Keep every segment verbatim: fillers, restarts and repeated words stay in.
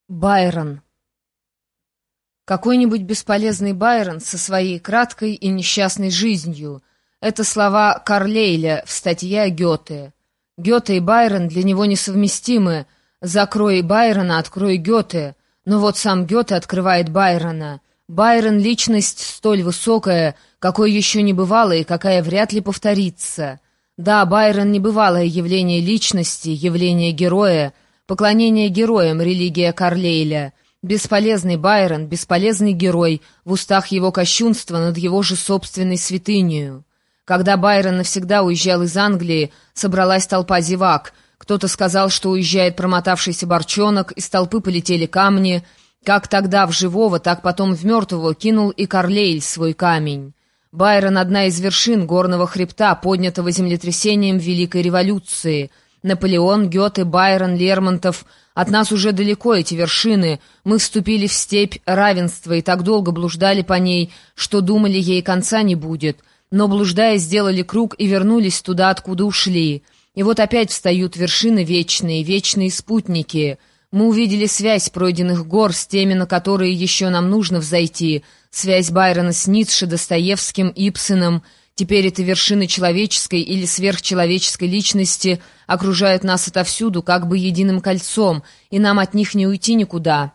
Байрон. Какой-нибудь бесполезный Байрон со своей краткой и несчастной жизнью. Это слова Карлейля в статье о Гёте. Гёте и Байрон для него несовместимы. Закрой Байрона, открой Гёте. Но вот сам Гёте открывает Байрона. Байрон — личность столь высокая, какой еще не бывало и какая вряд ли повторится. Да, Байрон — небывалое явление личности, явление героя, поклонение героям — религия Карлейля. Бесполезный Байрон, бесполезный герой, в устах его кощунства над его же собственной святынею. Когда Байрон навсегда уезжал из Англии, собралась толпа зевак. Кто-то сказал, что уезжает промотавшийся борчонок, из толпы полетели камни. Как тогда в живого, так потом в мертвого кинул и Карлейль свой камень. Байрон — одна из вершин горного хребта, поднятого землетрясением Великой революции. Наполеон, Гёте, Байрон, Лермонтов. От нас уже далеко эти вершины. Мы вступили в степь равенства и так долго блуждали по ней, что думали, ей конца не будет. Но, блуждая, сделали круг и вернулись туда, откуда ушли. И вот опять встают вершины вечные, вечные спутники. Мы увидели связь пройденных гор с теми, на которые еще нам нужно взойти. Связь Байрона с Ницше, Достоевским, Ибсеном. Теперь это вершины человеческой или сверхчеловеческой личности окружают нас отовсюду, как бы единым кольцом, и нам от них не уйти никуда.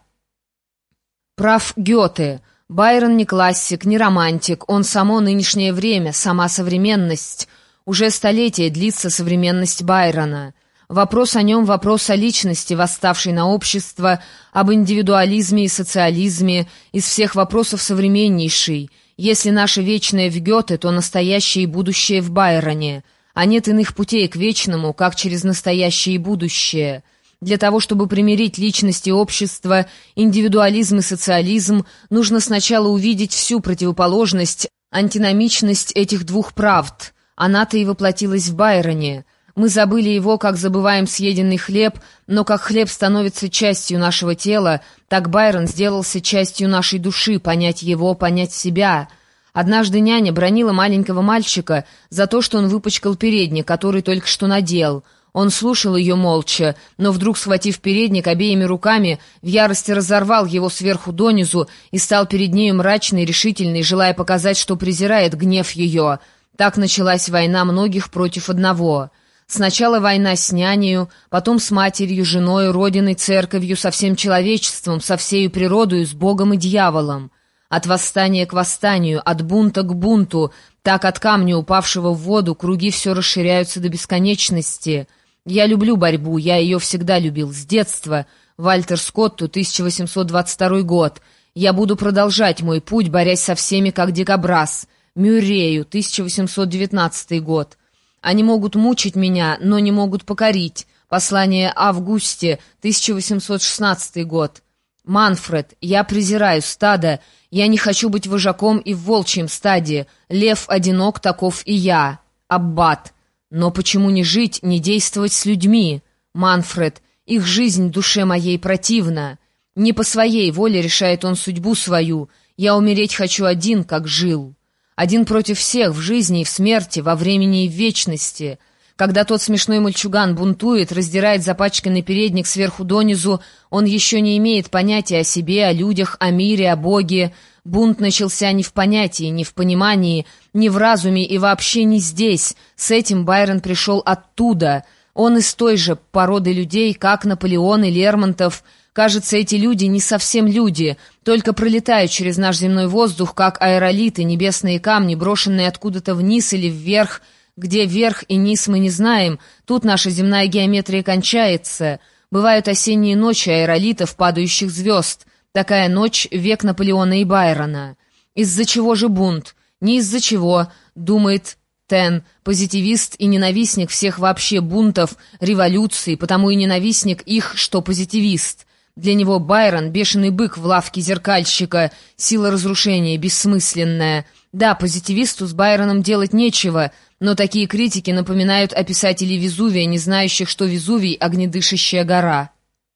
Прав Гёте. Байрон не классик, не романтик, он само нынешнее время, сама современность. Уже столетие длится современность Байрона. Вопрос о нем — вопрос о личности, восставшей на общество, об индивидуализме и социализме, из всех вопросов современнейший. Если наше вечное в Гёте, то настоящее и будущее в Байроне. А нет иных путей к вечному, как через настоящее и будущее. Для того, чтобы примирить личность и общество, индивидуализм и социализм, нужно сначала увидеть всю противоположность, антиномичность этих двух правд. Она-то и воплотилась в Байроне. Мы забыли его, как забываем съеденный хлеб, но как хлеб становится частью нашего тела, так Байрон сделался частью нашей души, понять его, понять себя. Однажды няня бранила маленького мальчика за то, что он выпачкал передник, который только что надел. Он слушал ее молча, но вдруг, схватив передник обеими руками, в ярости разорвал его сверху донизу и стал перед нею мрачный, решительный, желая показать, что презирает гнев ее. Так началась война многих против одного. Сначала война с нянею, потом с матерью, женой, родиной, церковью, со всем человечеством, со всею природою, с Богом и дьяволом. От восстания к восстанию, от бунта к бунту, так от камня, упавшего в воду, круги все расширяются до бесконечности. Я люблю борьбу, я ее всегда любил, с детства. Вальтер Скотту, тысяча восемьсот двадцать второй год. Я буду продолжать мой путь, борясь со всеми, как дикобраз. Мюррею, тысяча восемьсот девятнадцатый год. Они могут мучить меня, но не могут покорить. Послание Августе, тысяча восемьсот шестнадцатый год. Манфред, я презираю стадо, я не хочу быть вожаком и в волчьем стаде. Лев одинок, таков и я. Аббат. Но почему не жить, не действовать с людьми? Манфред, их жизнь душе моей противна. Не по своей воле решает он судьбу свою. Я умереть хочу один, как жил. Один против всех, в жизни и в смерти, во времени и в вечности. Когда тот смешной мальчуган бунтует, раздирает запачканный передник сверху донизу, он еще не имеет понятия о себе, о людях, о мире, о Боге. Бунт начался не в понятии, не в понимании, не в разуме и вообще не здесь. С этим Байрон пришел оттуда. Он из той же породы людей, как Наполеон и Лермонтов. Кажется, эти люди не совсем люди, только пролетают через наш земной воздух, как аэролиты, небесные камни, брошенные откуда-то вниз или вверх. Где верх и низ мы не знаем, тут наша земная геометрия кончается. Бывают осенние ночи аэролитов, падающих звезд. Такая ночь — век Наполеона и Байрона. Из-за чего же бунт? Не из-за чего, думает Тен, позитивист и ненавистник всех вообще бунтов, революций, потому и ненавистник их, что позитивист. Для него Байрон — бешеный бык в лавке зеркальщика, сила разрушения, бессмысленная. Да, позитивисту с Байроном делать нечего, но такие критики напоминают о писателе Везувия, не знающих, что Везувий — огнедышащая гора.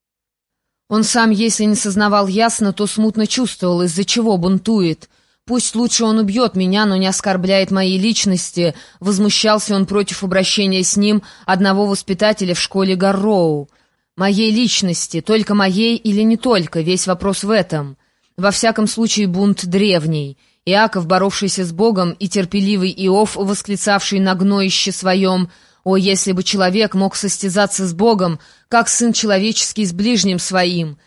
Он сам, если не сознавал ясно, то смутно чувствовал, из-за чего бунтует. Пусть лучше он убьет меня, но не оскорбляет моей личности, возмущался он против обращения с ним одного воспитателя в школе Гарроу. Моей личности, только моей или не только, весь вопрос в этом. Во всяком случае бунт древний. Иаков, боровшийся с Богом, и терпеливый Иов, восклицавший на гноище своем: «О, если бы человек мог состязаться с Богом, как сын человеческий с ближним своим!»